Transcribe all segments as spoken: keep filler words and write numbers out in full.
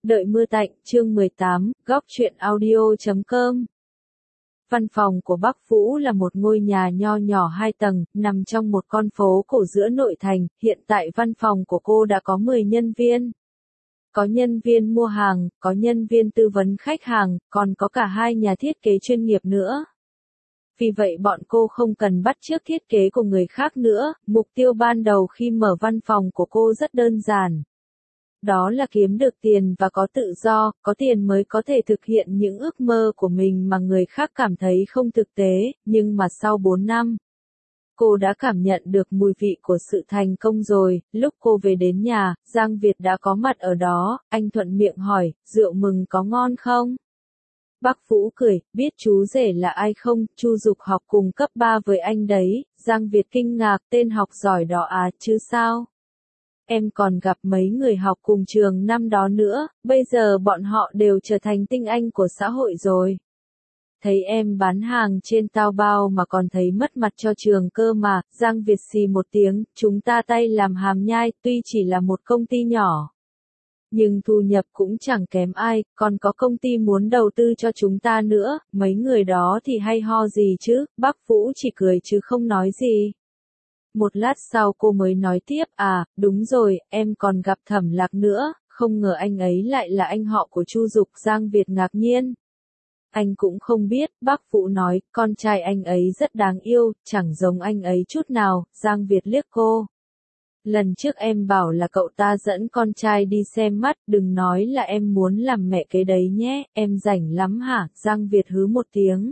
Đợi mưa tạnh, chương mười tám, góc truyện audio chấm com. Văn phòng của Bắc Vũ là một ngôi nhà nho nhỏ hai tầng, nằm trong một con phố cổ giữa nội thành. Hiện tại văn phòng của cô đã có mười nhân viên. Có nhân viên mua hàng, có nhân viên tư vấn khách hàng, còn có cả hai nhà thiết kế chuyên nghiệp nữa. Vì vậy bọn cô không cần bắt chước thiết kế của người khác nữa. Mục tiêu ban đầu khi mở văn phòng của cô rất đơn giản. Đó là kiếm được tiền và có tự do, có tiền mới có thể thực hiện những ước mơ của mình mà người khác cảm thấy không thực tế, nhưng mà sau bốn năm, cô đã cảm nhận được mùi vị của sự thành công rồi. Lúc cô về đến nhà, Giang Việt đã có mặt ở đó, anh thuận miệng hỏi, rượu mừng có ngon không? Bác Vũ cười, biết chú rể là ai không, Chu Dục học cùng cấp ba với anh đấy. Giang Việt kinh ngạc, tên học giỏi đó à, chứ sao? Em còn gặp mấy người học cùng trường năm đó nữa, bây giờ bọn họ đều trở thành tinh anh của xã hội rồi. Thấy em bán hàng trên Taobao mà còn thấy mất mặt cho trường cơ mà. Giang Việt xì một tiếng, chúng ta tay làm hàm nhai, tuy chỉ là một công ty nhỏ, nhưng thu nhập cũng chẳng kém ai, còn có công ty muốn đầu tư cho chúng ta nữa, mấy người đó thì hay ho gì chứ. Bác Vũ chỉ cười chứ không nói gì. Một lát sau cô mới nói tiếp, à, đúng rồi, em còn gặp Thẩm Lạc nữa, không ngờ anh ấy lại là anh họ của Chu Dục. Giang Việt ngạc nhiên. Anh cũng không biết, bác Vũ nói, con trai anh ấy rất đáng yêu, chẳng giống anh ấy chút nào. Giang Việt liếc cô. Lần trước em bảo là cậu ta dẫn con trai đi xem mắt, đừng nói là em muốn làm mẹ kế đấy nhé, em rảnh lắm hả? Giang Việt hứ một tiếng.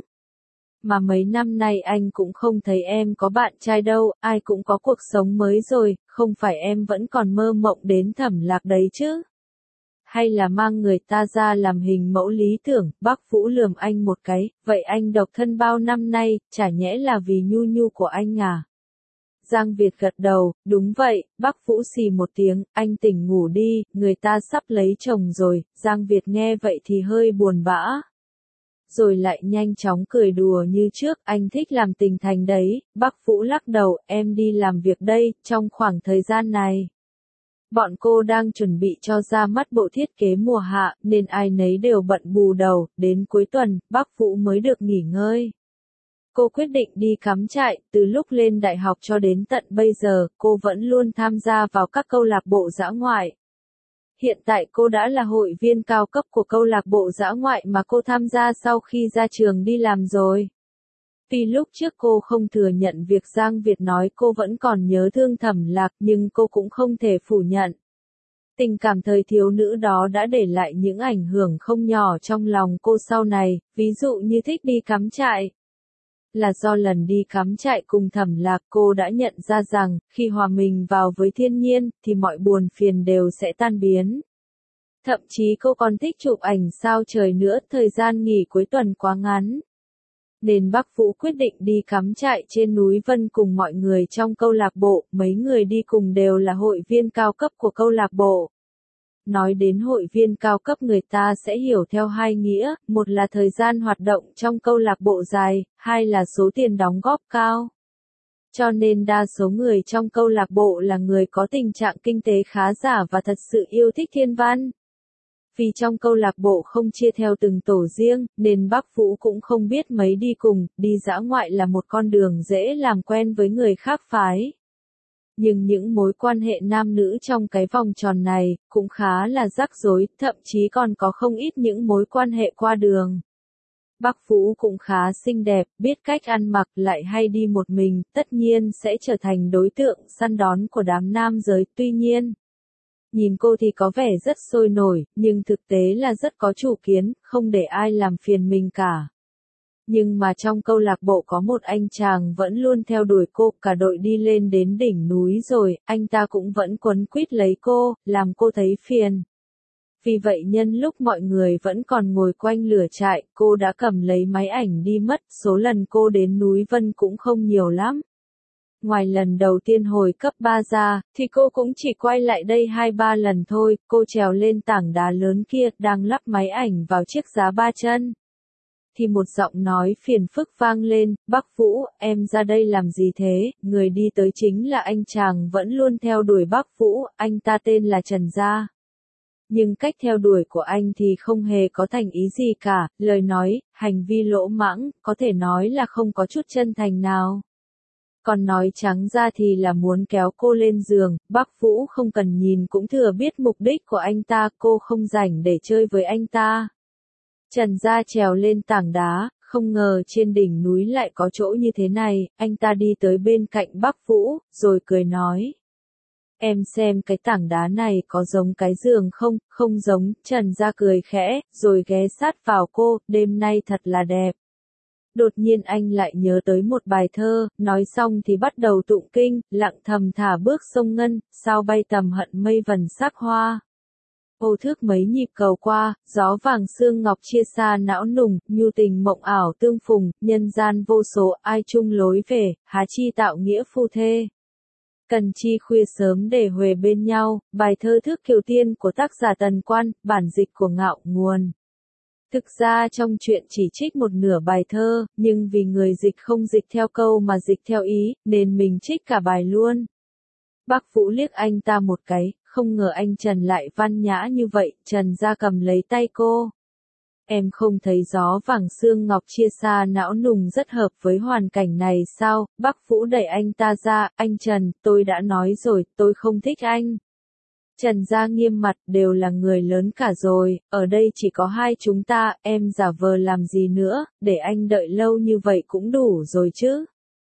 Mà mấy năm nay anh cũng không thấy em có bạn trai đâu, ai cũng có cuộc sống mới rồi, không phải em vẫn còn mơ mộng đến Thẩm Lạc đấy chứ? Hay là mang người ta ra làm hình mẫu lý tưởng? Bác Vũ lườm anh một cái, vậy anh độc thân bao năm nay, chả nhẽ là vì nhu nhu của anh à? Giang Việt gật đầu, đúng vậy. Bác Vũ xì một tiếng, anh tỉnh ngủ đi, người ta sắp lấy chồng rồi. Giang Việt nghe vậy thì hơi buồn bã. Rồi lại nhanh chóng cười đùa như trước, anh thích làm tình thành đấy. Bác Vũ lắc đầu, em đi làm việc đây. Trong khoảng thời gian này, bọn cô đang chuẩn bị cho ra mắt bộ thiết kế mùa hạ, nên ai nấy đều bận bù đầu. Đến cuối tuần, bác Vũ mới được nghỉ ngơi. Cô quyết định đi cắm trại. Từ lúc lên đại học cho đến tận bây giờ, cô vẫn luôn tham gia vào các câu lạc bộ dã ngoại. Hiện tại cô đã là hội viên cao cấp của câu lạc bộ dã ngoại mà cô tham gia sau khi ra trường đi làm rồi. Tuy lúc trước cô không thừa nhận việc Giang Việt nói cô vẫn còn nhớ thương Thẩm Lạc, nhưng cô cũng không thể phủ nhận. Tình cảm thời thiếu nữ đó đã để lại những ảnh hưởng không nhỏ trong lòng cô sau này, ví dụ như thích đi cắm trại. Là do lần đi cắm trại cùng Thẩm Lạc cô đã nhận ra rằng, khi hòa mình vào với thiên nhiên, thì mọi buồn phiền đều sẽ tan biến. Thậm chí cô còn thích chụp ảnh sao trời nữa, thời gian nghỉ cuối tuần quá ngắn. Nên bác Vũ quyết định đi cắm trại trên núi Vân cùng mọi người trong câu lạc bộ, mấy người đi cùng đều là hội viên cao cấp của câu lạc bộ. Nói đến hội viên cao cấp người ta sẽ hiểu theo hai nghĩa, một là thời gian hoạt động trong câu lạc bộ dài, hai là số tiền đóng góp cao. Cho nên đa số người trong câu lạc bộ là người có tình trạng kinh tế khá giả và thật sự yêu thích thiên văn. Vì trong câu lạc bộ không chia theo từng tổ riêng, nên bác Vũ cũng không biết mấy đi cùng, đi dã ngoại là một con đường dễ làm quen với người khác phái. Nhưng những mối quan hệ nam nữ trong cái vòng tròn này, cũng khá là rắc rối, thậm chí còn có không ít những mối quan hệ qua đường. Bác Vũ cũng khá xinh đẹp, biết cách ăn mặc, lại hay đi một mình, tất nhiên sẽ trở thành đối tượng săn đón của đám nam giới. Tuy nhiên, nhìn cô thì có vẻ rất sôi nổi, nhưng thực tế là rất có chủ kiến, không để ai làm phiền mình cả. Nhưng mà trong câu lạc bộ có một anh chàng vẫn luôn theo đuổi cô, cả đội đi lên đến đỉnh núi rồi, anh ta cũng vẫn quấn quýt lấy cô, làm cô thấy phiền. Vì vậy nhân lúc mọi người vẫn còn ngồi quanh lửa trại, cô đã cầm lấy máy ảnh đi mất, số lần cô đến núi Vân cũng không nhiều lắm. Ngoài lần đầu tiên hồi cấp ba ra, thì cô cũng chỉ quay lại đây hai ba lần thôi. Cô trèo lên tảng đá lớn kia, đang lắp máy ảnh vào chiếc giá ba chân. Thì một giọng nói phiền phức vang lên, bác Vũ, em ra đây làm gì thế? Người đi tới chính là anh chàng vẫn luôn theo đuổi bác Vũ, anh ta tên là Trần Gia. Nhưng cách theo đuổi của anh thì không hề có thành ý gì cả, lời nói, hành vi lỗ mãng, có thể nói là không có chút chân thành nào. Còn nói trắng ra thì là muốn kéo cô lên giường, Bắc Vũ không cần nhìn cũng thừa biết mục đích của anh ta, cô không rảnh để chơi với anh ta. Trần Gia trèo lên tảng đá, không ngờ trên đỉnh núi lại có chỗ như thế này, anh ta đi tới bên cạnh Bắc Vũ, rồi cười nói. Em xem cái tảng đá này có giống cái giường không, không giống, Trần Gia cười khẽ, rồi ghé sát vào cô, đêm nay thật là đẹp. Đột nhiên anh lại nhớ tới một bài thơ, nói xong thì bắt đầu tụng kinh, lặng thầm thả bước sông ngân, sao bay tầm hận mây vần sắc hoa. Ô thước mấy nhịp cầu qua, gió vàng sương ngọc chia xa não nùng, nhu tình mộng ảo tương phùng, nhân gian vô số, ai chung lối về, há chi tạo nghĩa phu thê. Cần chi khuya sớm để huề bên nhau, bài thơ Thước Kiều Tiên của tác giả Tần Quan, bản dịch của Ngạo Nguồn. Thực ra trong truyện chỉ trích một nửa bài thơ, nhưng vì người dịch không dịch theo câu mà dịch theo ý, nên mình trích cả bài luôn. Bắc Vũ liếc anh ta một cái, không ngờ anh Trần lại văn nhã như vậy, Trần Gia cầm lấy tay cô. Em không thấy gió vàng sương ngọc chia xa não nùng rất hợp với hoàn cảnh này sao? Bắc Vũ đẩy anh ta ra, anh Trần, tôi đã nói rồi, tôi không thích anh. Trần Gia nghiêm mặt, đều là người lớn cả rồi, ở đây chỉ có hai chúng ta, em giả vờ làm gì nữa, để anh đợi lâu như vậy cũng đủ rồi chứ.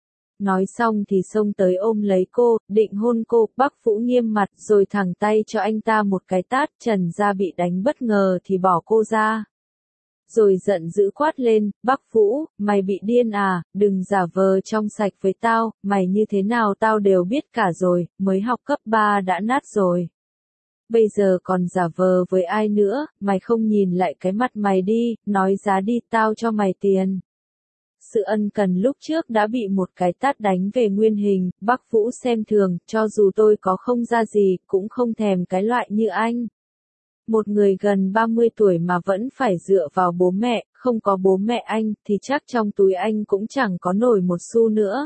Nói xong thì xông tới ôm lấy cô, định hôn cô, Bắc Vũ nghiêm mặt rồi thẳng tay cho anh ta một cái tát, Trần Gia bị đánh bất ngờ thì bỏ cô ra. Rồi giận dữ quát lên, Bắc Vũ, mày bị điên à, đừng giả vờ trong sạch với tao, mày như thế nào tao đều biết cả rồi, mới học cấp ba đã nát rồi. Bây giờ còn giả vờ với ai nữa, mày không nhìn lại cái mặt mày đi, nói giá đi tao cho mày tiền. Sự ân cần lúc trước đã bị một cái tát đánh về nguyên hình, Bắc Vũ xem thường, cho dù tôi có không ra gì, cũng không thèm cái loại như anh. Một người gần ba mươi tuổi mà vẫn phải dựa vào bố mẹ, không có bố mẹ anh, thì chắc trong túi anh cũng chẳng có nổi một xu nữa.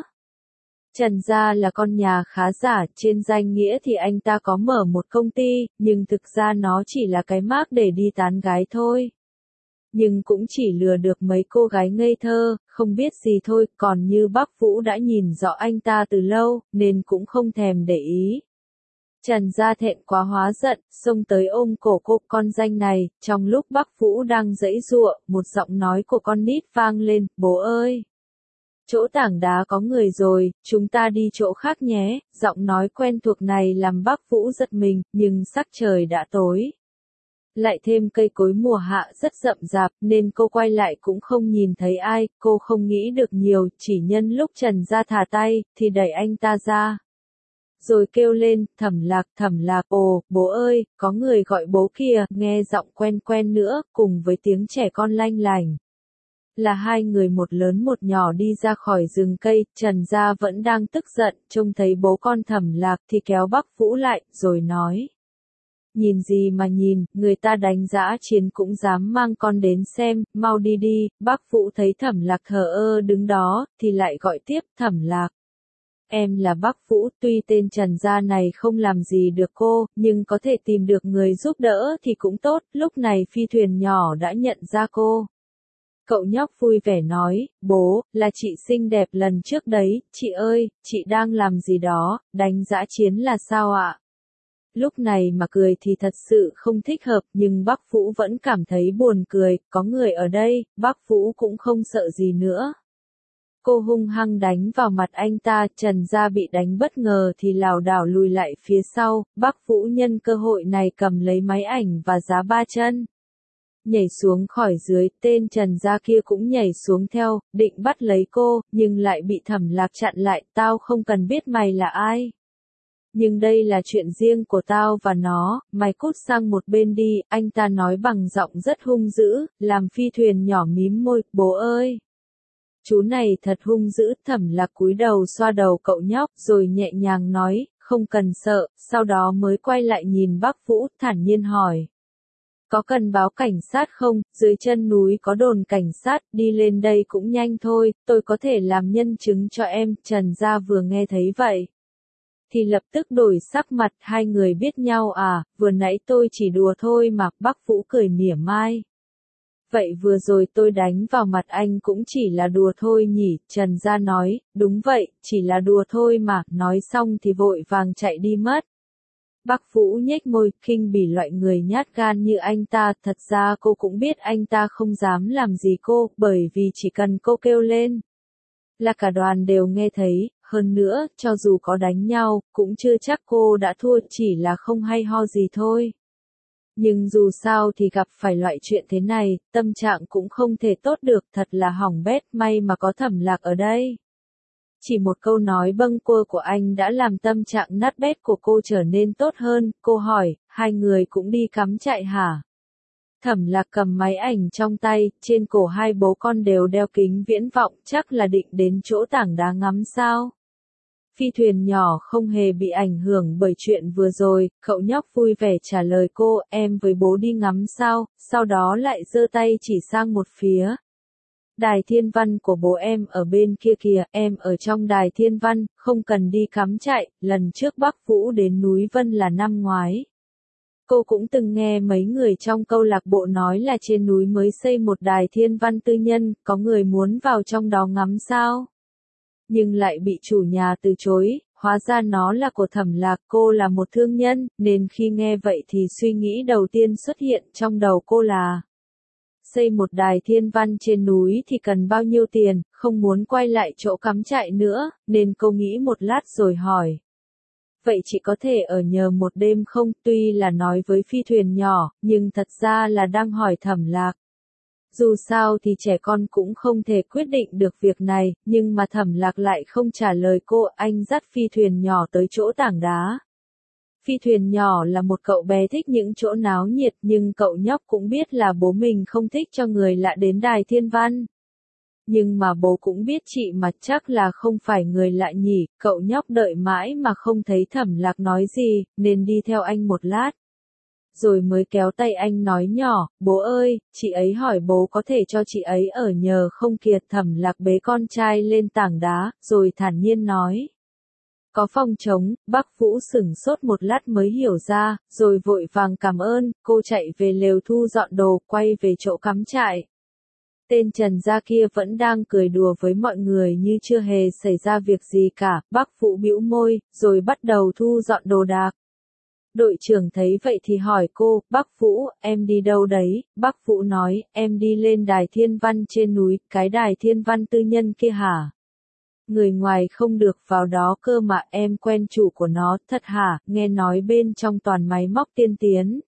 Trần Gia là con nhà khá giả, trên danh nghĩa thì anh ta có mở một công ty, nhưng thực ra nó chỉ là cái mác để đi tán gái thôi. Nhưng cũng chỉ lừa được mấy cô gái ngây thơ, không biết gì thôi, còn như Bắc Vũ đã nhìn rõ anh ta từ lâu, nên cũng không thèm để ý. Trần Gia thẹn quá hóa giận, xông tới ôm cổ cô con danh này, trong lúc Bắc Vũ đang giãy giụa, một giọng nói của con nít vang lên, bố ơi! Chỗ tảng đá có người rồi, chúng ta đi chỗ khác nhé, giọng nói quen thuộc này làm Bắc Vũ giật mình, nhưng sắc trời đã tối. Lại thêm cây cối mùa hạ rất rậm rạp, nên cô quay lại cũng không nhìn thấy ai, cô không nghĩ được nhiều, chỉ nhân lúc Trần Gia thả tay, thì đẩy anh ta ra. Rồi kêu lên, Thẩm Lạc, Thẩm Lạc, ồ, bố ơi, có người gọi bố kìa, nghe giọng quen quen nữa, cùng với tiếng trẻ con lanh lành. Là hai người một lớn một nhỏ đi ra khỏi rừng cây, Trần Gia vẫn đang tức giận, trông thấy bố con Thẩm Lạc thì kéo Bắc Vũ lại, rồi nói. Nhìn gì mà nhìn, người ta đánh dã chiến cũng dám mang con đến xem, mau đi đi, Bắc Vũ thấy Thẩm Lạc thờ ơ đứng đó, thì lại gọi tiếp, Thẩm Lạc. Em là Bắc Vũ, tuy tên Trần Gia này không làm gì được cô, nhưng có thể tìm được người giúp đỡ thì cũng tốt, lúc này phi thuyền nhỏ đã nhận ra cô. Cậu nhóc vui vẻ nói, bố, là chị xinh đẹp lần trước đấy, chị ơi, chị đang làm gì đó, đánh dã chiến là sao ạ? Lúc này mà cười thì thật sự không thích hợp, nhưng Bắc Vũ vẫn cảm thấy buồn cười, có người ở đây, Bắc Vũ cũng không sợ gì nữa. Cô hung hăng đánh vào mặt anh ta, Trần Gia bị đánh bất ngờ thì lảo đảo lùi lại phía sau, Bắc Vũ nhân cơ hội này cầm lấy máy ảnh và giá ba chân. Nhảy xuống khỏi dưới, tên Trần Gia kia cũng nhảy xuống theo, định bắt lấy cô, nhưng lại bị Thẩm Lạc chặn lại, tao không cần biết mày là ai. Nhưng đây là chuyện riêng của tao và nó, mày cút sang một bên đi, anh ta nói bằng giọng rất hung dữ, làm phi thuyền nhỏ mím môi, bố ơi. Chú này thật hung dữ, Thẩm Lạc cúi đầu xoa đầu cậu nhóc, rồi nhẹ nhàng nói, không cần sợ, sau đó mới quay lại nhìn Bắc Vũ, thản nhiên hỏi. Có cần báo cảnh sát không, dưới chân núi có đồn cảnh sát, đi lên đây cũng nhanh thôi, tôi có thể làm nhân chứng cho em, Trần Gia vừa nghe thấy vậy. thì lập tức đổi sắc mặt. Hai người biết nhau à, vừa nãy tôi chỉ đùa thôi mà. Bác Vũ cười mỉa mai. Vậy vừa rồi tôi đánh vào mặt anh cũng chỉ là đùa thôi nhỉ? Trần Gia nói, đúng vậy, chỉ là đùa thôi mà. Nói xong thì vội vàng chạy đi mất. Bác Vũ nhếch môi, khinh bỉ loại người nhát gan như anh ta. Thật ra cô cũng biết anh ta không dám làm gì cô, bởi vì chỉ cần cô kêu lên là cả đoàn đều nghe thấy. Hơn nữa, cho dù có đánh nhau, cũng chưa chắc cô đã thua, chỉ là không hay ho gì thôi. Nhưng dù sao thì gặp phải loại chuyện thế này, tâm trạng cũng không thể tốt được, thật là hỏng bét. May mà có Thẩm Lạc ở đây. Chỉ một câu nói bâng quơ của anh đã làm tâm trạng nát bét của cô trở nên tốt hơn. Cô hỏi, hai người cũng đi cắm trại hả? Thẩm Lạc cầm máy ảnh trong tay, trên cổ hai bố con đều đeo kính viễn vọng, chắc là định đến chỗ tảng đá ngắm sao? Phi thuyền nhỏ không hề bị ảnh hưởng bởi chuyện vừa rồi, cậu nhóc vui vẻ trả lời cô, em với bố đi ngắm sao, sau đó lại giơ tay chỉ sang một phía. Đài thiên văn của bố em ở bên kia kìa, em ở trong đài thiên văn, không cần đi cắm trại. Lần trước Bác Vũ đến núi Vân là năm ngoái. Cô cũng từng nghe mấy người trong câu lạc bộ nói là trên núi mới xây một đài thiên văn tư nhân, có người muốn vào trong đó ngắm sao. Nhưng lại bị chủ nhà từ chối, hóa ra nó là của Thẩm Lạc. Cô là một thương nhân, nên khi nghe vậy thì suy nghĩ đầu tiên xuất hiện trong đầu cô là xây một đài thiên văn trên núi thì cần bao nhiêu tiền, không muốn quay lại chỗ cắm trại nữa, nên cô nghĩ một lát rồi hỏi. Vậy chị có thể ở nhờ một đêm không? Tuy là nói với phi thuyền nhỏ, nhưng thật ra là đang hỏi Thẩm Lạc. Dù sao thì trẻ con cũng không thể quyết định được việc này, nhưng mà Thẩm Lạc lại không trả lời cô. Anh dắt phi thuyền nhỏ tới chỗ tảng đá. Phi thuyền nhỏ là một cậu bé thích những chỗ náo nhiệt, nhưng cậu nhóc cũng biết là bố mình không thích cho người lạ đến đài thiên văn. Nhưng mà bố cũng biết chị mà chắc là không phải người lạ nhỉ. Cậu nhóc đợi mãi mà không thấy Thẩm Lạc nói gì, nên đi theo anh một lát. Rồi mới kéo tay anh nói nhỏ, bố ơi, chị ấy hỏi bố có thể cho chị ấy ở nhờ không kìa. Thẩm Lạc bế con trai lên tảng đá, rồi thản nhiên nói. Có phòng trống. Bác Vũ sửng sốt một lát mới hiểu ra, rồi vội vàng cảm ơn. Cô chạy về lều thu dọn đồ, quay về chỗ cắm trại. Tên Trần Gia kia vẫn đang cười đùa với mọi người như chưa hề xảy ra việc gì cả. Bác Vũ bĩu môi, rồi bắt đầu thu dọn đồ đạc. Đội trưởng thấy vậy thì hỏi cô, bác Vũ, em đi đâu đấy? Bác Vũ nói, em đi lên đài thiên văn trên núi, cái đài thiên văn tư nhân kia hả? Người ngoài không được vào đó cơ mà. Em quen chủ của nó. Thật hả? Nghe nói bên trong toàn máy móc tiên tiến.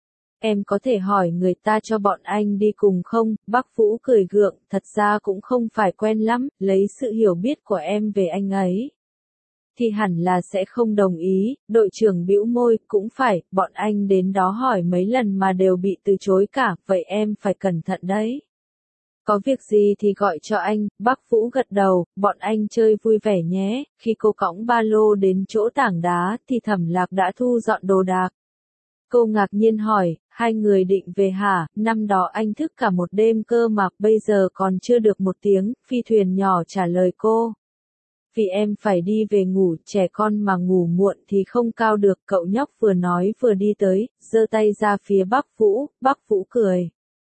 Em có thể hỏi người ta cho bọn anh đi cùng không? Bác Vũ cười gượng, thật ra cũng không phải quen lắm, lấy sự hiểu biết của em về anh ấy thì hẳn là sẽ không đồng ý. Đội trưởng bĩu môi, cũng phải, bọn anh đến đó hỏi mấy lần mà đều bị từ chối cả, vậy em phải cẩn thận đấy. Có việc gì thì gọi cho anh. Bác Vũ gật đầu, bọn anh chơi vui vẻ nhé. Khi cô cõng ba lô đến chỗ tảng đá thì Thẩm Lạc đã thu dọn đồ đạc. Cô ngạc nhiên hỏi, hai người định về hả? Năm đó anh thức cả một đêm cơ mà, bây giờ còn chưa được một tiếng. Phi thuyền nhỏ trả lời cô. Vì em phải đi về ngủ, trẻ con mà ngủ muộn thì không cao được. Cậu nhóc vừa nói vừa đi tới, giơ tay ra phía Bác Vũ. Bác Vũ cười.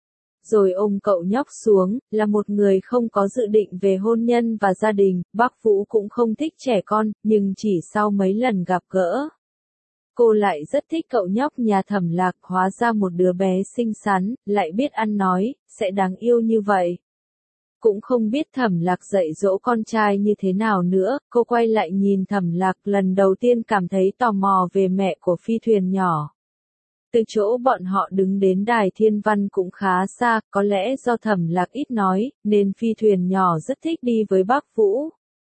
Rồi ôm cậu nhóc xuống. Là một người không có dự định về hôn nhân và gia đình, Bác Vũ cũng không thích trẻ con, nhưng chỉ sau mấy lần gặp gỡ, cô lại rất thích cậu nhóc nhà Thẩm Lạc. Hóa ra một đứa bé xinh xắn, lại biết ăn nói, sẽ đáng yêu như vậy. Cũng không biết Thẩm Lạc dạy dỗ con trai như thế nào nữa. Cô quay lại nhìn Thẩm Lạc, lần đầu tiên cảm thấy tò mò về mẹ của phi thuyền nhỏ. Từ chỗ bọn họ đứng đến đài thiên văn cũng khá xa, có lẽ do Thẩm Lạc ít nói, nên phi thuyền nhỏ rất thích đi với Bác Vũ.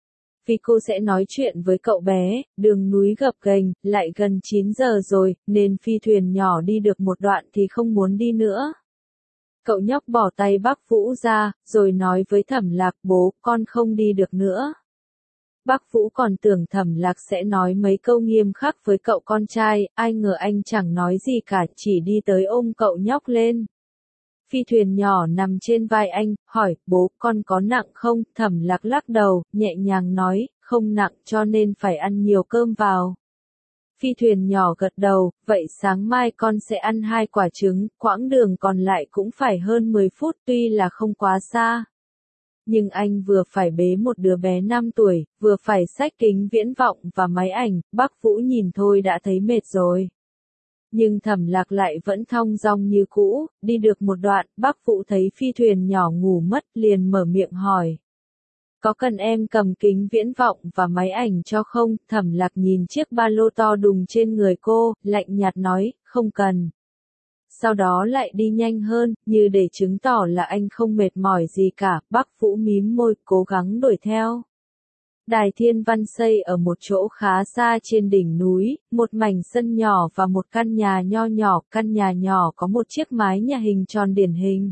Vì cô sẽ nói chuyện với cậu bé, đường núi gập ghềnh, lại gần chín giờ rồi, nên phi thuyền nhỏ đi được một đoạn thì không muốn đi nữa. Cậu nhóc bỏ tay Bác Vũ ra, rồi nói với Thẩm Lạc, bố, con không đi được nữa. Bác Vũ còn tưởng Thẩm Lạc sẽ nói mấy câu nghiêm khắc với cậu con trai, ai ngờ anh chẳng nói gì cả, chỉ đi tới ôm cậu nhóc lên. Phi thuyền nhỏ nằm trên vai anh, hỏi, bố, con có nặng không? Thẩm Lạc lắc đầu, nhẹ nhàng nói, không nặng cho nên phải ăn nhiều cơm vào. Phi thuyền nhỏ gật đầu, vậy sáng mai con sẽ ăn hai quả trứng, quãng đường còn lại cũng phải hơn mười phút tuy là không quá xa. Nhưng anh vừa phải bế một đứa bé năm tuổi, vừa phải xách kính viễn vọng và máy ảnh, bác Vũ nhìn thôi đã thấy mệt rồi. Nhưng Thẩm Lạc lại vẫn thong dong như cũ, đi được một đoạn, bác Vũ thấy phi thuyền nhỏ ngủ mất liền mở miệng hỏi. Có cần em cầm kính viễn vọng và máy ảnh cho không? Thẩm Lạc nhìn chiếc ba lô to đùng trên người cô, lạnh nhạt nói, không cần. Sau đó lại đi nhanh hơn, như để chứng tỏ là anh không mệt mỏi gì cả, bác Vũ mím môi, cố gắng đuổi theo. Đài Thiên Văn xây ở một chỗ khá xa trên đỉnh núi, một mảnh sân nhỏ và một căn nhà nho nhỏ, căn nhà nhỏ có một chiếc mái nhà hình tròn điển hình.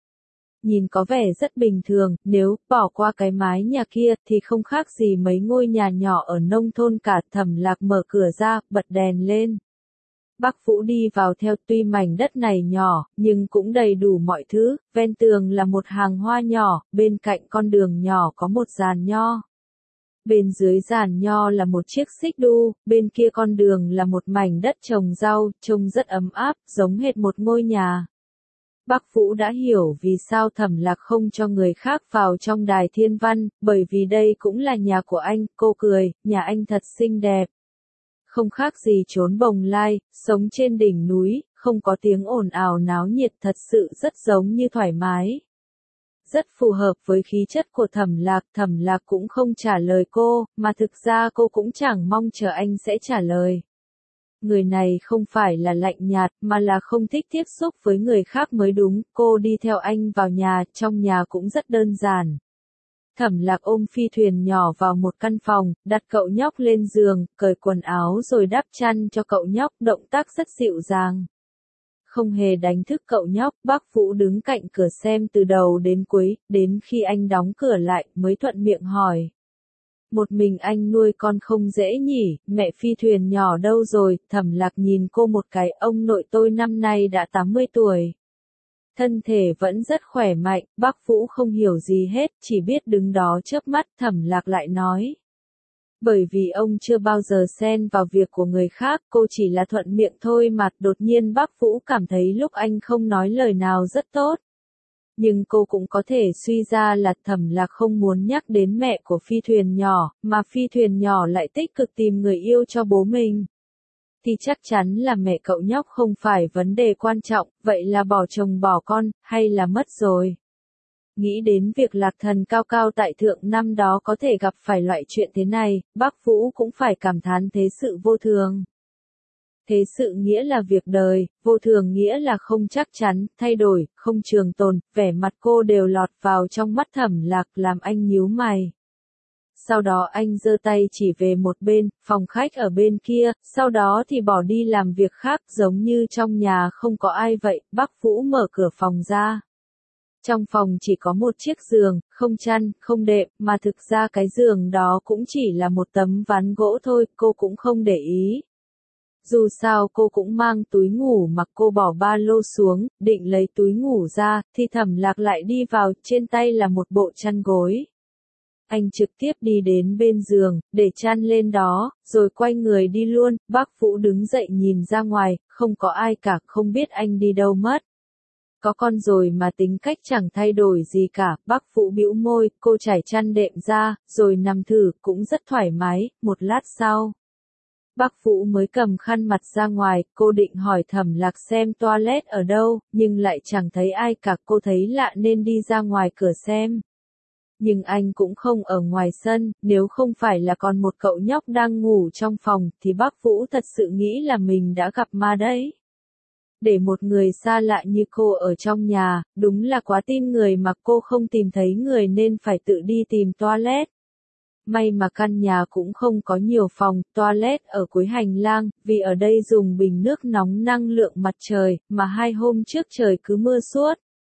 Nhìn có vẻ rất bình thường, nếu bỏ qua cái mái nhà kia thì không khác gì mấy ngôi nhà nhỏ ở nông thôn cả. Thẩm Lạc mở cửa ra, bật đèn lên. Bác Vũ đi vào theo, tuy mảnh đất này nhỏ, nhưng cũng đầy đủ mọi thứ, ven tường là một hàng hoa nhỏ, bên cạnh con đường nhỏ có một giàn nho. Bên dưới giàn nho là một chiếc xích đu, bên kia con đường là một mảnh đất trồng rau, trông rất ấm áp, giống hệt một ngôi nhà. Bác Vũ đã hiểu vì sao Thẩm Lạc không cho người khác vào trong Đài Thiên Văn, bởi vì đây cũng là nhà của anh, cô cười, nhà anh thật xinh đẹp. Không khác gì chốn bồng lai, sống trên đỉnh núi, không có tiếng ồn ào náo nhiệt, thật sự rất giống như thoải mái. Rất phù hợp với khí chất của Thẩm Lạc, Thẩm Lạc cũng không trả lời cô, mà thực ra cô cũng chẳng mong chờ anh sẽ trả lời. Người này không phải là lạnh nhạt, mà là không thích tiếp xúc với người khác mới đúng, cô đi theo anh vào nhà, trong nhà cũng rất đơn giản. Thẩm Lạc ôm phi thuyền nhỏ vào một căn phòng, đặt cậu nhóc lên giường, cởi quần áo rồi đắp chăn cho cậu nhóc, động tác rất dịu dàng. Không hề đánh thức cậu nhóc, bác Vũ đứng cạnh cửa xem từ đầu đến cuối, đến khi anh đóng cửa lại mới thuận miệng hỏi. Một mình anh nuôi con không dễ nhỉ, mẹ phi thuyền nhỏ đâu rồi? Thẩm Lạc nhìn cô một cái, ông nội tôi năm nay đã tám mươi tuổi. Thân thể vẫn rất khỏe mạnh, bác Vũ không hiểu gì hết, chỉ biết đứng đó chớp mắt. Thẩm Lạc lại nói. Bởi vì ông chưa bao giờ xen vào việc của người khác, cô chỉ là thuận miệng thôi mà. Đột nhiên bác Vũ cảm thấy lúc anh không nói lời nào rất tốt. Nhưng cô cũng có thể suy ra là Thẩm Lạc không muốn nhắc đến mẹ của phi thuyền nhỏ, mà phi thuyền nhỏ lại tích cực tìm người yêu cho bố mình. Thì chắc chắn là mẹ cậu nhóc không phải vấn đề quan trọng, vậy là bỏ chồng bỏ con, hay là mất rồi. Nghĩ đến việc Lạc Thần cao cao tại thượng năm đó có thể gặp phải loại chuyện thế này, bác Vũ cũng phải cảm thán thế sự vô thường. Thế sự nghĩa là việc đời, vô thường nghĩa là không chắc chắn, thay đổi, không trường tồn, vẻ mặt cô đều lọt vào trong mắt Thẩm Lạc làm anh nhíu mày. Sau đó anh giơ tay chỉ về một bên, phòng khách ở bên kia, sau đó thì bỏ đi làm việc khác giống như trong nhà không có ai vậy, bác Vũ mở cửa phòng ra. Trong phòng chỉ có một chiếc giường, không chăn, không đệm, mà thực ra cái giường đó cũng chỉ là một tấm ván gỗ thôi, cô cũng không để ý. Dù sao cô cũng mang túi ngủ mặc, cô bỏ ba lô xuống, định lấy túi ngủ ra, thì Thẩm Lạc lại đi vào, trên tay là một bộ chăn gối. Anh trực tiếp đi đến bên giường, để chăn lên đó, rồi quay người đi luôn. Bác Vũ đứng dậy nhìn ra ngoài, không có ai cả, không biết anh đi đâu mất. Có con rồi mà tính cách chẳng thay đổi gì cả. Bác Vũ bĩu môi, cô trải chăn đệm ra, rồi nằm thử, cũng rất thoải mái. Một lát sau, bác Vũ mới cầm khăn mặt ra ngoài, cô định hỏi Thẩm Lạc xem toilet ở đâu, nhưng lại chẳng thấy ai cả. Cô thấy lạ nên đi ra ngoài cửa xem. Nhưng anh cũng không ở ngoài sân, nếu không phải là còn một cậu nhóc đang ngủ trong phòng, thì bác Vũ thật sự nghĩ là mình đã gặp ma đấy. Để một người xa lạ như cô ở trong nhà, đúng là quá tin người mà. Cô không tìm thấy người nên phải tự đi tìm toilet. May mà căn nhà cũng không có nhiều phòng, toilet ở cuối hành lang, vì ở đây dùng bình nước nóng năng lượng mặt trời, mà hai hôm trước trời cứ mưa suốt.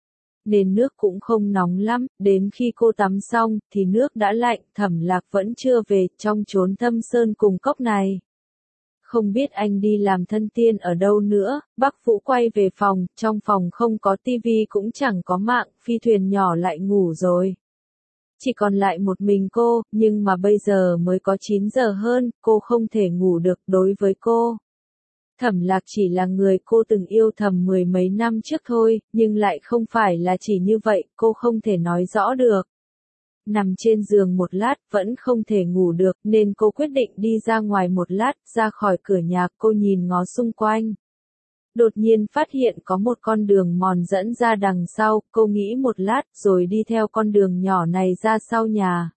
Nên nước cũng không nóng lắm, đến khi cô tắm xong, thì nước đã lạnh. Thẩm Lạc vẫn chưa về, trong chốn thâm sơn cùng cốc này. Không biết anh đi làm thân tiên ở đâu nữa. Bác Vũ quay về phòng, trong phòng không có tivi cũng chẳng có mạng, phi thuyền nhỏ lại ngủ rồi. Chỉ còn lại một mình cô, nhưng mà bây giờ mới có chín giờ hơn, cô không thể ngủ được. Đối với cô, Thẩm Lạc chỉ là người cô từng yêu thầm mười mấy năm trước thôi, nhưng lại không phải là chỉ như vậy, cô không thể nói rõ được. Nằm trên giường một lát, vẫn không thể ngủ được, nên cô quyết định đi ra ngoài một lát, ra khỏi cửa nhà, cô nhìn ngó xung quanh. Đột nhiên phát hiện có một con đường mòn dẫn ra đằng sau, cô nghĩ một lát, rồi đi theo con đường nhỏ này ra sau nhà.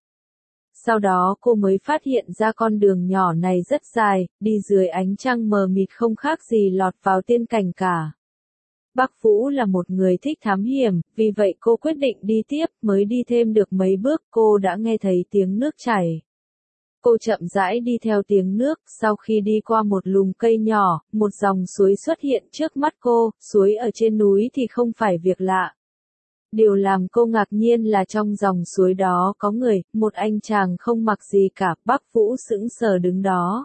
Sau đó cô mới phát hiện ra con đường nhỏ này rất dài, đi dưới ánh trăng mờ mịt không khác gì lọt vào tiên cảnh cả. Bác Vũ là một người thích thám hiểm, vì vậy cô quyết định đi tiếp, mới đi thêm được mấy bước, cô đã nghe thấy tiếng nước chảy. Cô chậm rãi đi theo tiếng nước, sau khi đi qua một lùm cây nhỏ, một dòng suối xuất hiện trước mắt cô, suối ở trên núi thì không phải việc lạ. Điều làm cô ngạc nhiên là trong dòng suối đó có người, một anh chàng không mặc gì cả, bác Vũ sững sờ đứng đó.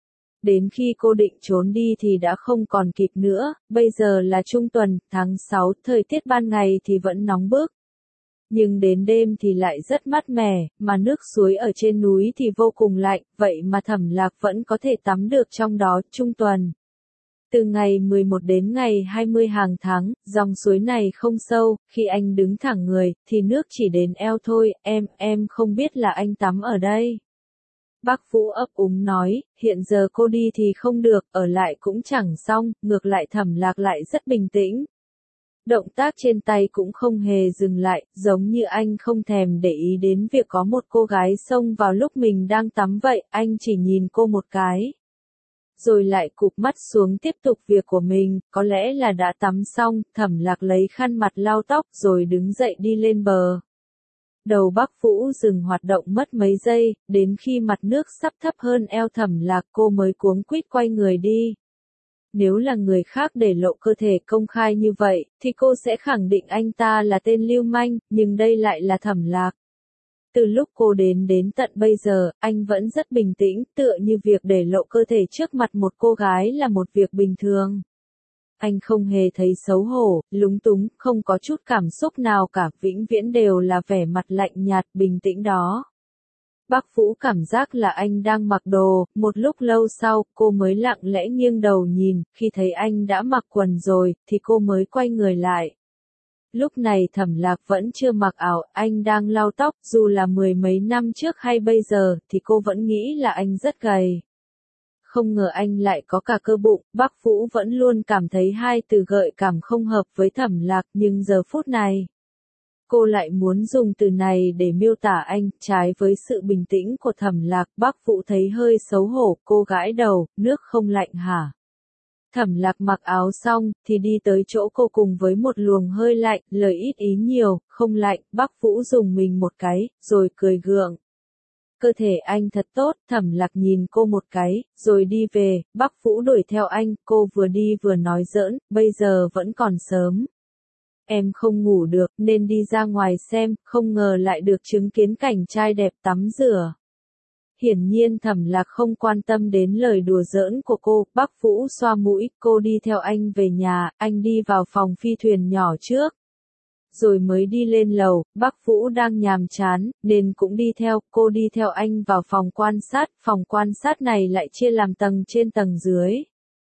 Đến khi cô định trốn đi thì đã không còn kịp nữa, bây giờ là trung tuần, tháng sáu, thời tiết ban ngày thì vẫn nóng bức. Nhưng đến đêm thì lại rất mát mẻ, mà nước suối ở trên núi thì vô cùng lạnh, vậy mà Thẩm Lạc vẫn có thể tắm được trong đó, trung tuần. Từ ngày mười một đến ngày hai mươi hàng tháng, dòng suối này không sâu, khi anh đứng thẳng người, thì nước chỉ đến eo thôi, em, em không biết là anh tắm ở đây. Bác Vũ ấp úng nói, hiện giờ cô đi thì không được, ở lại cũng chẳng xong, ngược lại Thẩm Lạc lại rất bình tĩnh. Động tác trên tay cũng không hề dừng lại, giống như anh không thèm để ý đến việc có một cô gái xông vào lúc mình đang tắm vậy, anh chỉ nhìn cô một cái. Rồi lại cụp mắt xuống tiếp tục việc của mình, có lẽ là đã tắm xong, Thẩm Lạc lấy khăn mặt lau tóc rồi đứng dậy đi lên bờ. Đầu bác Vũ dừng hoạt động mất mấy giây, đến khi mặt nước sắp thấp hơn eo Thẩm Lạc cô mới cuống quýt quay người đi. Nếu là người khác để lộ cơ thể công khai như vậy, thì cô sẽ khẳng định anh ta là tên lưu manh, nhưng đây lại là Thẩm Lạc. Từ lúc cô đến đến tận bây giờ, anh vẫn rất bình tĩnh, tựa như việc để lộ cơ thể trước mặt một cô gái là một việc bình thường. Anh không hề thấy xấu hổ, lúng túng, không có chút cảm xúc nào cả, vĩnh viễn đều là vẻ mặt lạnh nhạt, bình tĩnh đó. Bác Vũ cảm giác là anh đang mặc đồ, một lúc lâu sau, cô mới lặng lẽ nghiêng đầu nhìn, khi thấy anh đã mặc quần rồi, thì cô mới quay người lại. Lúc này Thẩm Lạc vẫn chưa mặc áo, anh đang lau tóc, dù là mười mấy năm trước hay bây giờ, thì cô vẫn nghĩ là anh rất gầy. Không ngờ anh lại có cả cơ bụng, bác Vũ vẫn luôn cảm thấy hai từ gợi cảm không hợp với Thẩm Lạc, nhưng giờ phút này, cô lại muốn dùng từ này để miêu tả anh, trái với sự bình tĩnh của Thẩm Lạc, bác Vũ thấy hơi xấu hổ, cô gãi đầu, nước không lạnh hả? Thẩm Lạc mặc áo xong, thì đi tới chỗ cô cùng với một luồng hơi lạnh, lời ít ý nhiều, không lạnh, bác Vũ dùng mình một cái, rồi cười gượng. Cơ thể anh thật tốt, Thẩm Lạc nhìn cô một cái, rồi đi về, bác Vũ đuổi theo anh, cô vừa đi vừa nói giỡn, bây giờ vẫn còn sớm. Em không ngủ được, nên đi ra ngoài xem, không ngờ lại được chứng kiến cảnh trai đẹp tắm rửa. Hiển nhiên Thẩm Lạc không quan tâm đến lời đùa giỡn của cô, bác Vũ xoa mũi, cô đi theo anh về nhà, anh đi vào phòng phi thuyền nhỏ trước. Rồi mới đi lên lầu, bác Vũ đang nhàm chán, nên cũng đi theo, cô đi theo anh vào phòng quan sát, phòng quan sát này lại chia làm tầng trên tầng dưới.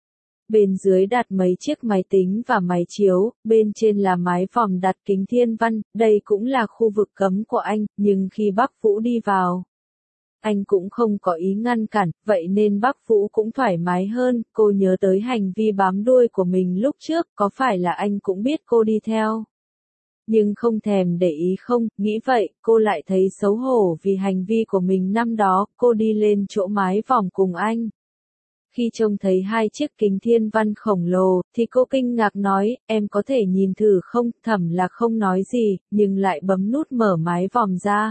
Bên dưới đặt mấy chiếc máy tính và máy chiếu, bên trên là mái vòm đặt kính thiên văn, đây cũng là khu vực cấm của anh, nhưng khi bác Vũ đi vào, anh cũng không có ý ngăn cản, vậy nên bác Vũ cũng thoải mái hơn, cô nhớ tới hành vi bám đuôi của mình lúc trước, có phải là anh cũng biết cô đi theo? Nhưng không thèm để ý không, nghĩ vậy, cô lại thấy xấu hổ vì hành vi của mình năm đó, cô đi lên chỗ mái vòm cùng anh. Khi trông thấy hai chiếc kính thiên văn khổng lồ, thì cô kinh ngạc nói, em có thể nhìn thử không? Thẩm Lạc không nói gì, nhưng lại bấm nút mở mái vòm ra.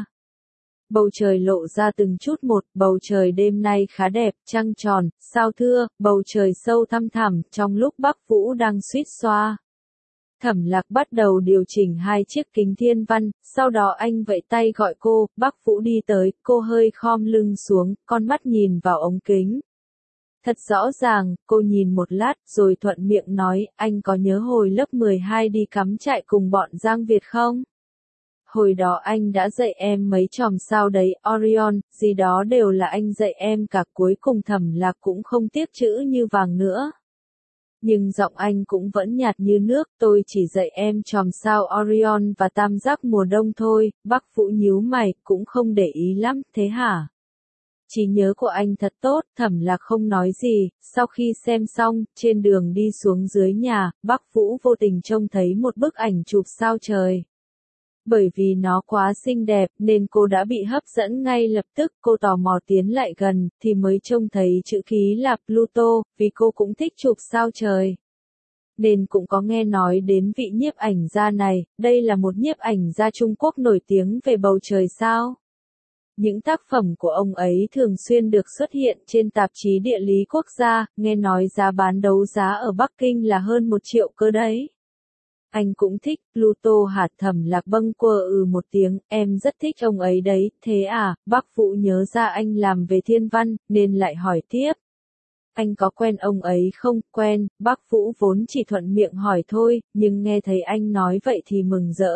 Bầu trời lộ ra từng chút một, bầu trời đêm nay khá đẹp, trăng tròn, sao thưa, bầu trời sâu thăm thẳm, trong lúc bác Vũ đang suýt xoa. Thẩm Lạc bắt đầu điều chỉnh hai chiếc kính thiên văn, sau đó anh vẫy tay gọi cô, bác Vũ đi tới, cô hơi khom lưng xuống, con mắt nhìn vào ống kính. Thật rõ ràng, cô nhìn một lát, rồi thuận miệng nói, anh có nhớ hồi lớp mười hai đi cắm trại cùng bọn Giang Việt không? hồi đó anh đã dạy em mấy chòm sao đấy, Orion, gì đó đều là anh dạy em cả, cuối cùng Thẩm Lạc cũng không tiếc chữ như vàng nữa. Nhưng giọng anh cũng vẫn nhạt như nước, tôi chỉ dạy em chòm sao Orion và tam giác mùa đông thôi. Bác Vũ nhíu mày, cũng không để ý lắm, thế hả? Trí nhớ của anh thật tốt, Thẩm Lạc không nói gì. Sau khi xem xong, trên đường đi xuống dưới nhà, bác Vũ vô tình trông thấy một bức ảnh chụp sao trời. Bởi vì nó quá xinh đẹp, nên cô đã bị hấp dẫn ngay lập tức, cô tò mò tiến lại gần, thì mới trông thấy chữ ký là Pluto, vì cô cũng thích chụp sao trời. Nên cũng có nghe nói đến vị nhiếp ảnh gia này, đây là một nhiếp ảnh gia Trung Quốc nổi tiếng về bầu trời sao. Những tác phẩm của ông ấy thường xuyên được xuất hiện trên tạp chí địa lý quốc gia, nghe nói giá bán đấu giá ở Bắc Kinh là hơn một triệu cơ đấy. Anh cũng thích, Pluto hả? Thẩm Lạc bâng quơ ừ một tiếng, em rất thích ông ấy đấy, thế à? Bác Vũ nhớ ra anh làm về thiên văn, nên lại hỏi tiếp. Anh có quen ông ấy không? Quen, bác Vũ vốn chỉ thuận miệng hỏi thôi, nhưng nghe thấy anh nói vậy thì mừng rỡ.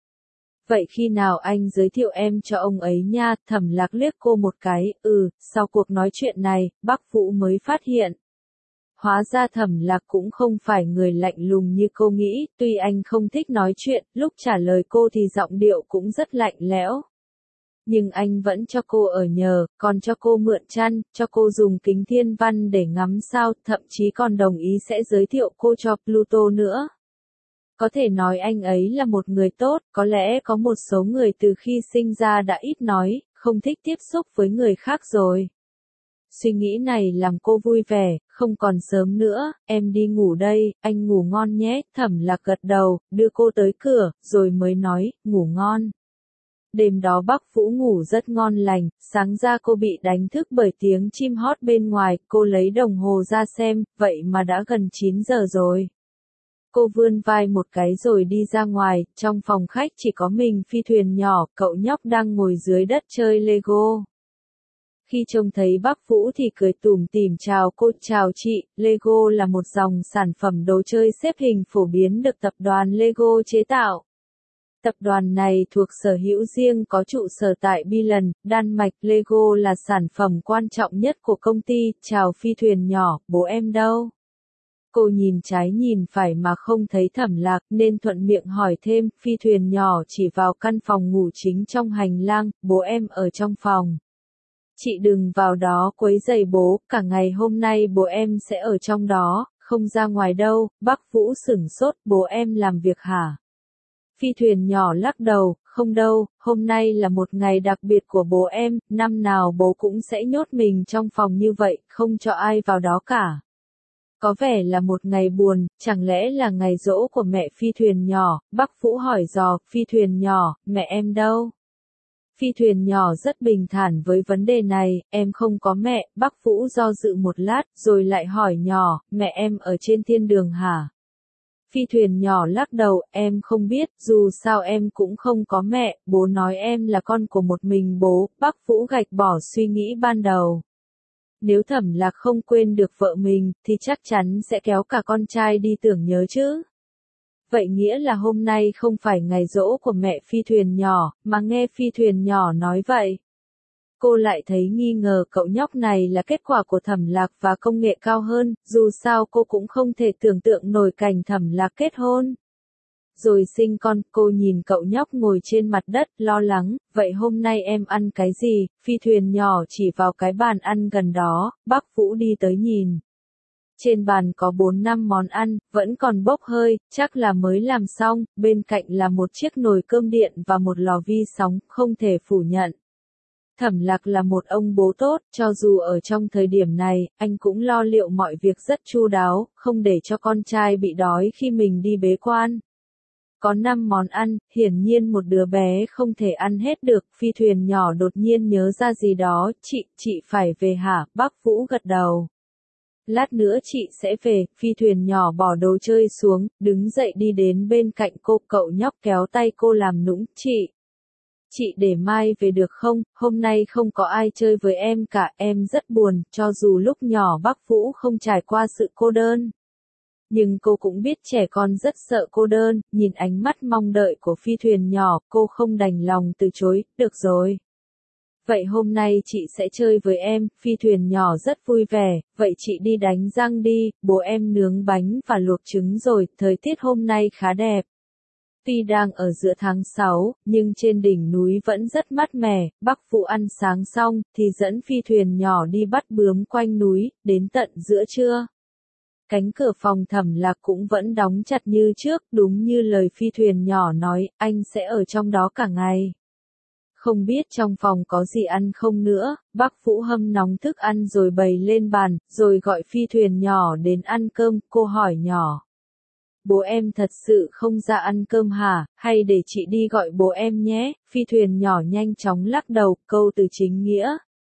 Vậy khi nào anh giới thiệu em cho ông ấy nha? Thẩm Lạc liếc cô một cái, ừ, sau cuộc nói chuyện này, bác Vũ mới phát hiện. Hóa ra Thẩm Lạc cũng không phải người lạnh lùng như cô nghĩ, tuy anh không thích nói chuyện, lúc trả lời cô thì giọng điệu cũng rất lạnh lẽo. Nhưng anh vẫn cho cô ở nhờ, còn cho cô mượn chăn, cho cô dùng kính thiên văn để ngắm sao, thậm chí còn đồng ý sẽ giới thiệu cô cho Pluto nữa. Có thể nói anh ấy là một người tốt, có lẽ có một số người từ khi sinh ra đã ít nói, không thích tiếp xúc với người khác rồi. Suy nghĩ này làm cô vui vẻ, không còn sớm nữa, em đi ngủ đây, anh ngủ ngon nhé. Thẩm Lạc gật đầu, đưa cô tới cửa, rồi mới nói, ngủ ngon. Đêm đó bác Vũ ngủ rất ngon lành, sáng ra cô bị đánh thức bởi tiếng chim hót bên ngoài, cô lấy đồng hồ ra xem, vậy mà đã gần chín giờ rồi. Cô vươn vai một cái rồi đi ra ngoài, trong phòng khách chỉ có mình Phi Thuyền nhỏ, cậu nhóc đang ngồi dưới đất chơi Lego. Khi trông thấy bác Vũ thì cười tủm tỉm chào cô, chào chị, Lego là một dòng sản phẩm đồ chơi xếp hình phổ biến được tập đoàn Lego chế tạo. Tập đoàn này thuộc sở hữu riêng có trụ sở tại Billund, Đan Mạch. Lego là sản phẩm quan trọng nhất của công ty, chào Phi Thuyền nhỏ, bố em đâu? Cô nhìn trái nhìn phải mà không thấy Thẩm Lạc nên thuận miệng hỏi thêm, Phi Thuyền nhỏ chỉ vào căn phòng ngủ chính trong hành lang, bố em ở trong phòng. Chị đừng vào đó quấy rầy bố, cả ngày hôm nay bố em sẽ ở trong đó, không ra ngoài đâu. Bác Vũ sửng sốt, bố em làm việc hả? Phi Thuyền nhỏ lắc đầu, không đâu, hôm nay là một ngày đặc biệt của bố em, năm nào bố cũng sẽ nhốt mình trong phòng như vậy, không cho ai vào đó cả. Có vẻ là một ngày buồn, chẳng lẽ là ngày giỗ của mẹ Phi Thuyền nhỏ? Bác Vũ hỏi dò, Phi Thuyền nhỏ, mẹ em đâu? Phi Thuyền nhỏ rất bình thản với vấn đề này, em không có mẹ. Bác Vũ do dự một lát, rồi lại hỏi nhỏ, mẹ em ở trên thiên đường hả? Phi Thuyền nhỏ lắc đầu, em không biết, dù sao em cũng không có mẹ, bố nói em là con của một mình bố. Bác Vũ gạch bỏ suy nghĩ ban đầu. Nếu Thẩm Lạc không quên được vợ mình, thì chắc chắn sẽ kéo cả con trai đi tưởng nhớ chứ. Vậy nghĩa là hôm nay không phải ngày giỗ của mẹ Phi Thuyền nhỏ, mà nghe Phi Thuyền nhỏ nói vậy. Cô lại thấy nghi ngờ cậu nhóc này là kết quả của Thẩm Lạc và công nghệ cao hơn, dù sao cô cũng không thể tưởng tượng nổi cảnh Thẩm Lạc kết hôn. Rồi sinh con, cô nhìn cậu nhóc ngồi trên mặt đất, lo lắng, vậy hôm nay em ăn cái gì? Phi Thuyền nhỏ chỉ vào cái bàn ăn gần đó, bác Vũ đi tới nhìn. Trên bàn có bốn năm món ăn, vẫn còn bốc hơi, chắc là mới làm xong, bên cạnh là một chiếc nồi cơm điện và một lò vi sóng, không thể phủ nhận. Thẩm Lạc là một ông bố tốt, cho dù ở trong thời điểm này, anh cũng lo liệu mọi việc rất chu đáo, không để cho con trai bị đói khi mình đi bế quan. Có năm món ăn, hiển nhiên một đứa bé không thể ăn hết được. Phi Thuyền nhỏ đột nhiên nhớ ra gì đó, chị, chị phải về hả? Bác Vũ gật đầu. Lát nữa chị sẽ về. Phi Thuyền nhỏ bỏ đồ chơi xuống, đứng dậy đi đến bên cạnh cô, cậu nhóc kéo tay cô làm nũng, chị. Chị để mai về được không, hôm nay không có ai chơi với em cả, em rất buồn, cho dù lúc nhỏ bác Vũ không trải qua sự cô đơn. Nhưng cô cũng biết trẻ con rất sợ cô đơn, nhìn ánh mắt mong đợi của phi thuyền nhỏ, cô không đành lòng từ chối, được rồi. Vậy hôm nay chị sẽ chơi với em, phi thuyền nhỏ rất vui vẻ, vậy chị đi đánh răng đi, bố em nướng bánh và luộc trứng rồi, thời tiết hôm nay khá đẹp. Tuy đang ở giữa tháng sáu, nhưng trên đỉnh núi vẫn rất mát mẻ, bác Vũ ăn sáng xong, thì dẫn phi thuyền nhỏ đi bắt bướm quanh núi, đến tận giữa trưa. Cánh cửa phòng Thẩm Lạc cũng vẫn đóng chặt như trước, đúng như lời phi thuyền nhỏ nói, anh sẽ ở trong đó cả ngày. Không biết trong phòng có gì ăn không nữa, bác Vũ hâm nóng thức ăn rồi bày lên bàn, rồi gọi phi thuyền nhỏ đến ăn cơm, cô hỏi nhỏ. Bố em thật sự không ra ăn cơm hả, hay để chị đi gọi bố em nhé, phi thuyền nhỏ nhanh chóng lắc đầu, câu từ chính nghĩa.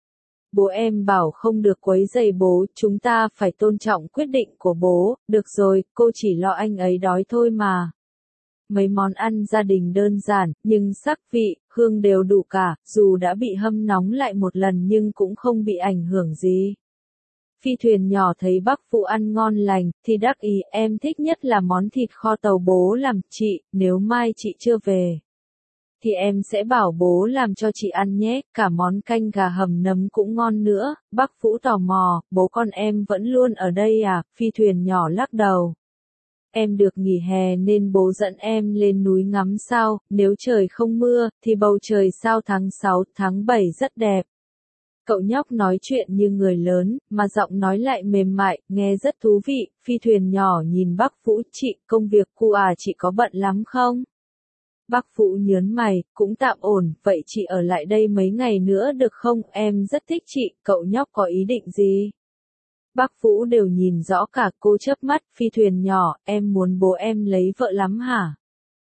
Bố em bảo không được quấy rầy bố, chúng ta phải tôn trọng quyết định của bố, được rồi, cô chỉ lo anh ấy đói thôi mà. Mấy món ăn gia đình đơn giản, nhưng sắc vị, hương đều đủ cả, dù đã bị hâm nóng lại một lần nhưng cũng không bị ảnh hưởng gì. Phi thuyền nhỏ thấy bác Vũ ăn ngon lành, thì đắc ý, em thích nhất là món thịt kho tàu bố làm, chị, nếu mai chị chưa về. Thì em sẽ bảo bố làm cho chị ăn nhé, cả món canh gà hầm nấm cũng ngon nữa, bác Vũ tò mò, bố con em vẫn luôn ở đây à, phi thuyền nhỏ lắc đầu. Em được nghỉ hè nên bố dẫn em lên núi ngắm sao, nếu trời không mưa, thì bầu trời sao tháng sáu, tháng bảy rất đẹp. Cậu nhóc nói chuyện như người lớn, mà giọng nói lại mềm mại, nghe rất thú vị, phi thuyền nhỏ nhìn bác Vũ, chị, công việc cu à chị có bận lắm không? Bác Vũ nhớn mày, cũng tạm ổn, vậy chị ở lại đây mấy ngày nữa được không, em rất thích chị, cậu nhóc có ý định gì? Bác Vũ đều nhìn rõ cả, cô chớp mắt, phi thuyền nhỏ, em muốn bố em lấy vợ lắm hả?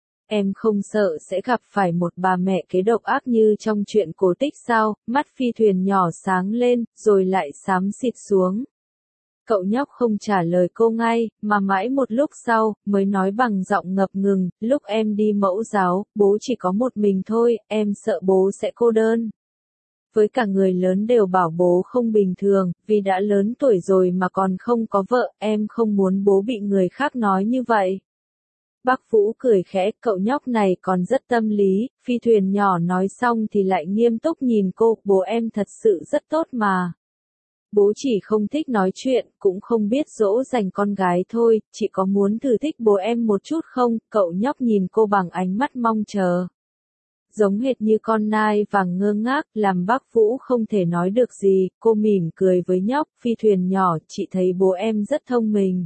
Em không sợ sẽ gặp phải một bà mẹ kế độc ác như trong chuyện cổ tích sao, mắt phi thuyền nhỏ sáng lên, rồi lại xám xịt xuống. Cậu nhóc không trả lời cô ngay, mà mãi một lúc sau, mới nói bằng giọng ngập ngừng, lúc em đi mẫu giáo, bố chỉ có một mình thôi, em sợ bố sẽ cô đơn. Với cả người lớn đều bảo bố không bình thường, vì đã lớn tuổi rồi mà còn không có vợ, em không muốn bố bị người khác nói như vậy. Bác Vũ cười khẽ, cậu nhóc này còn rất tâm lý, phi thuyền nhỏ nói xong thì lại nghiêm túc nhìn cô, bố em thật sự rất tốt mà. Bố chỉ không thích nói chuyện, cũng không biết dỗ dành con gái thôi, chị có muốn thử thích bố em một chút không? Cậu nhóc nhìn cô bằng ánh mắt mong chờ. Giống hệt như con nai vàng ngơ ngác, làm bác Vũ không thể nói được gì, cô mỉm cười với nhóc, phi thuyền nhỏ, chị thấy bố em rất thông minh.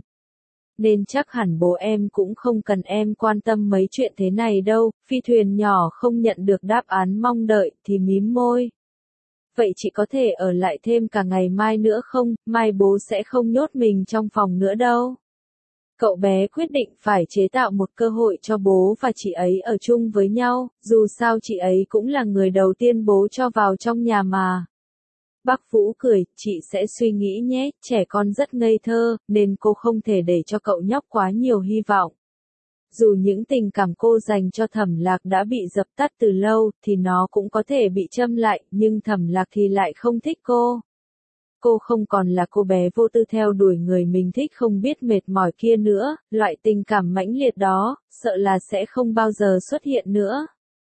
Nên chắc hẳn bố em cũng không cần em quan tâm mấy chuyện thế này đâu, phi thuyền nhỏ không nhận được đáp án mong đợi, thì mím môi. Vậy chị có thể ở lại thêm cả ngày mai nữa không, mai bố sẽ không nhốt mình trong phòng nữa đâu. Cậu bé quyết định phải chế tạo một cơ hội cho bố và chị ấy ở chung với nhau, dù sao chị ấy cũng là người đầu tiên bố cho vào trong nhà mà. Bác Vũ cười, chị sẽ suy nghĩ nhé, trẻ con rất ngây thơ, nên cô không thể để cho cậu nhóc quá nhiều hy vọng. Dù những tình cảm cô dành cho Thẩm Lạc đã bị dập tắt từ lâu, thì nó cũng có thể bị châm lại, nhưng Thẩm Lạc thì lại không thích cô. Cô không còn là cô bé vô tư theo đuổi người mình thích không biết mệt mỏi kia nữa, loại tình cảm mãnh liệt đó, sợ là sẽ không bao giờ xuất hiện nữa.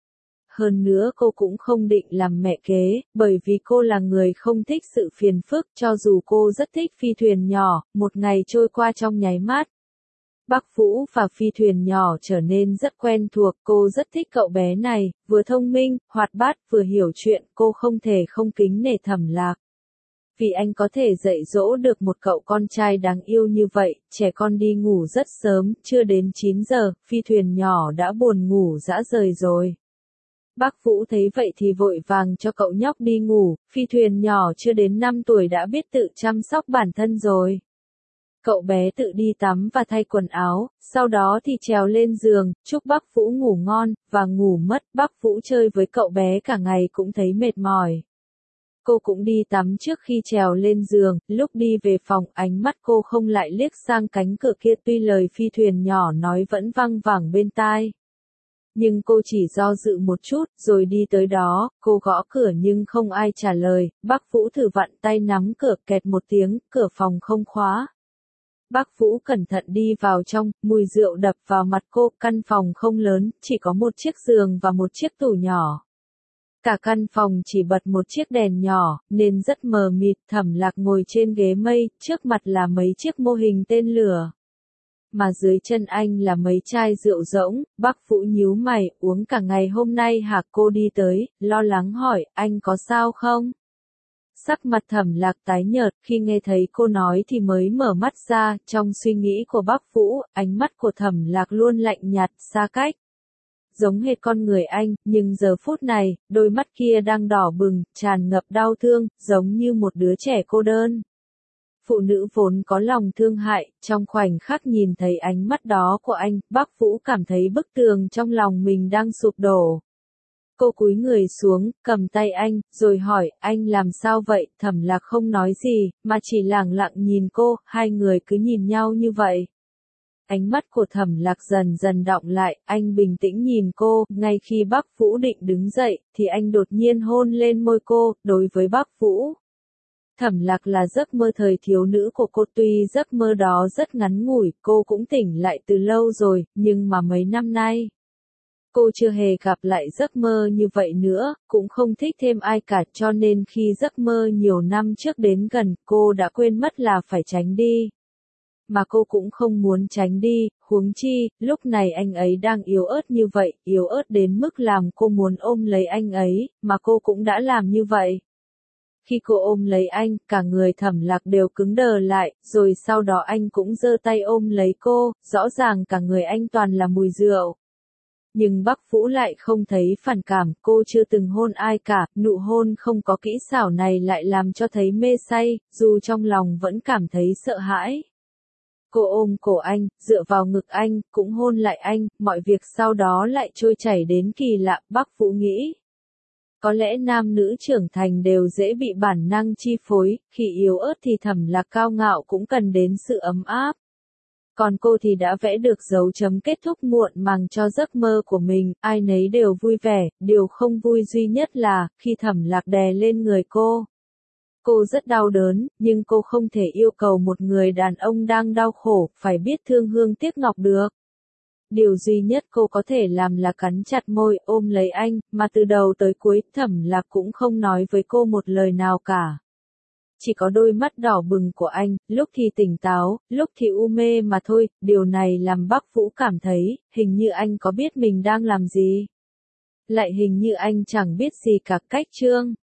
Hơn nữa cô cũng không định làm mẹ kế, bởi vì cô là người không thích sự phiền phức, cho dù cô rất thích phi thuyền nhỏ, một ngày trôi qua trong nháy mắt. Bác Vũ và phi thuyền nhỏ trở nên rất quen thuộc, cô rất thích cậu bé này, vừa thông minh, hoạt bát, vừa hiểu chuyện, cô không thể không kính nể Thẩm Lạc. Vì anh có thể dạy dỗ được một cậu con trai đáng yêu như vậy, trẻ con đi ngủ rất sớm, chưa đến chín giờ, phi thuyền nhỏ đã buồn ngủ dã rời rồi. Bác Vũ thấy vậy thì vội vàng cho cậu nhóc đi ngủ, phi thuyền nhỏ chưa đến năm tuổi đã biết tự chăm sóc bản thân rồi. Cậu bé tự đi tắm và thay quần áo, sau đó thì trèo lên giường, chúc bác Vũ ngủ ngon, và ngủ mất, bác Vũ chơi với cậu bé cả ngày cũng thấy mệt mỏi. Cô cũng đi tắm trước khi trèo lên giường, lúc đi về phòng, ánh mắt cô không lại liếc sang cánh cửa kia tuy lời phi thuyền nhỏ nói vẫn văng vẳng bên tai. Nhưng cô chỉ do dự một chút, rồi đi tới đó, cô gõ cửa nhưng không ai trả lời, bác Vũ thử vặn tay nắm cửa, kẹt một tiếng, cửa phòng không khóa. Bác Vũ cẩn thận đi vào trong, mùi rượu đập vào mặt cô, căn phòng không lớn, chỉ có một chiếc giường và một chiếc tủ nhỏ. Cả căn phòng chỉ bật một chiếc đèn nhỏ, nên rất mờ mịt. Thẩm Lạc ngồi trên ghế mây, trước mặt là mấy chiếc mô hình tên lửa. Mà dưới chân anh là mấy chai rượu rỗng. Bác Vũ nhíu mày, uống cả ngày hôm nay hả? Cô đi tới, lo lắng hỏi, anh có sao không? Sắc mặt Thẩm Lạc tái nhợt, khi nghe thấy cô nói thì mới mở mắt ra. Trong suy nghĩ của bác Vũ, ánh mắt của Thẩm Lạc luôn lạnh nhạt, xa cách. Giống hệt con người anh, nhưng giờ phút này, đôi mắt kia đang đỏ bừng, tràn ngập đau thương, giống như một đứa trẻ cô đơn. Phụ nữ vốn có lòng thương hại, trong khoảnh khắc nhìn thấy ánh mắt đó của anh, bác Vũ cảm thấy bức tường trong lòng mình đang sụp đổ. Cô cúi người xuống, cầm tay anh, rồi hỏi, anh làm sao vậy? Thẩm Lạc không nói gì, mà chỉ lẳng lặng nhìn cô, hai người cứ nhìn nhau như vậy. Ánh mắt của Thẩm Lạc dần dần đọng lại, anh bình tĩnh nhìn cô, ngay khi bác Vũ định đứng dậy, thì anh đột nhiên hôn lên môi cô. Đối với bác Vũ, Thẩm Lạc là giấc mơ thời thiếu nữ của cô, tuy giấc mơ đó rất ngắn ngủi, cô cũng tỉnh lại từ lâu rồi, nhưng mà mấy năm nay, cô chưa hề gặp lại giấc mơ như vậy nữa, cũng không thích thêm ai cả, cho nên khi giấc mơ nhiều năm trước đến gần, cô đã quên mất là phải tránh đi. Mà cô cũng không muốn tránh đi, huống chi, lúc này anh ấy đang yếu ớt như vậy, yếu ớt đến mức làm cô muốn ôm lấy anh ấy, mà cô cũng đã làm như vậy. Khi cô ôm lấy anh, cả người Thẩm Lạc đều cứng đờ lại, rồi sau đó anh cũng giơ tay ôm lấy cô, rõ ràng cả người anh toàn là mùi rượu. Nhưng bác Vũ lại không thấy phản cảm, cô chưa từng hôn ai cả, nụ hôn không có kỹ xảo này lại làm cho thấy mê say, dù trong lòng vẫn cảm thấy sợ hãi. Cô ôm cổ anh, dựa vào ngực anh, cũng hôn lại anh, mọi việc sau đó lại trôi chảy đến kỳ lạ, bác Vũ nghĩ. Có lẽ nam nữ trưởng thành đều dễ bị bản năng chi phối, khi yếu ớt thì Thẩm Lạc cao ngạo cũng cần đến sự ấm áp. Còn cô thì đã vẽ được dấu chấm kết thúc muộn màng cho giấc mơ của mình, ai nấy đều vui vẻ, điều không vui duy nhất là, khi Thẩm Lạc đè lên người cô. Cô rất đau đớn, nhưng cô không thể yêu cầu một người đàn ông đang đau khổ, phải biết thương hương tiếc ngọc được. Điều duy nhất cô có thể làm là cắn chặt môi, ôm lấy anh, mà từ đầu tới cuối, Thẩm Lạc cũng không nói với cô một lời nào cả. Chỉ có đôi mắt đỏ bừng của anh, lúc thì tỉnh táo, lúc thì u mê mà thôi, điều này làm bác Vũ cảm thấy, hình như anh có biết mình đang làm gì. Lại hình như anh chẳng biết gì cả. Cách chương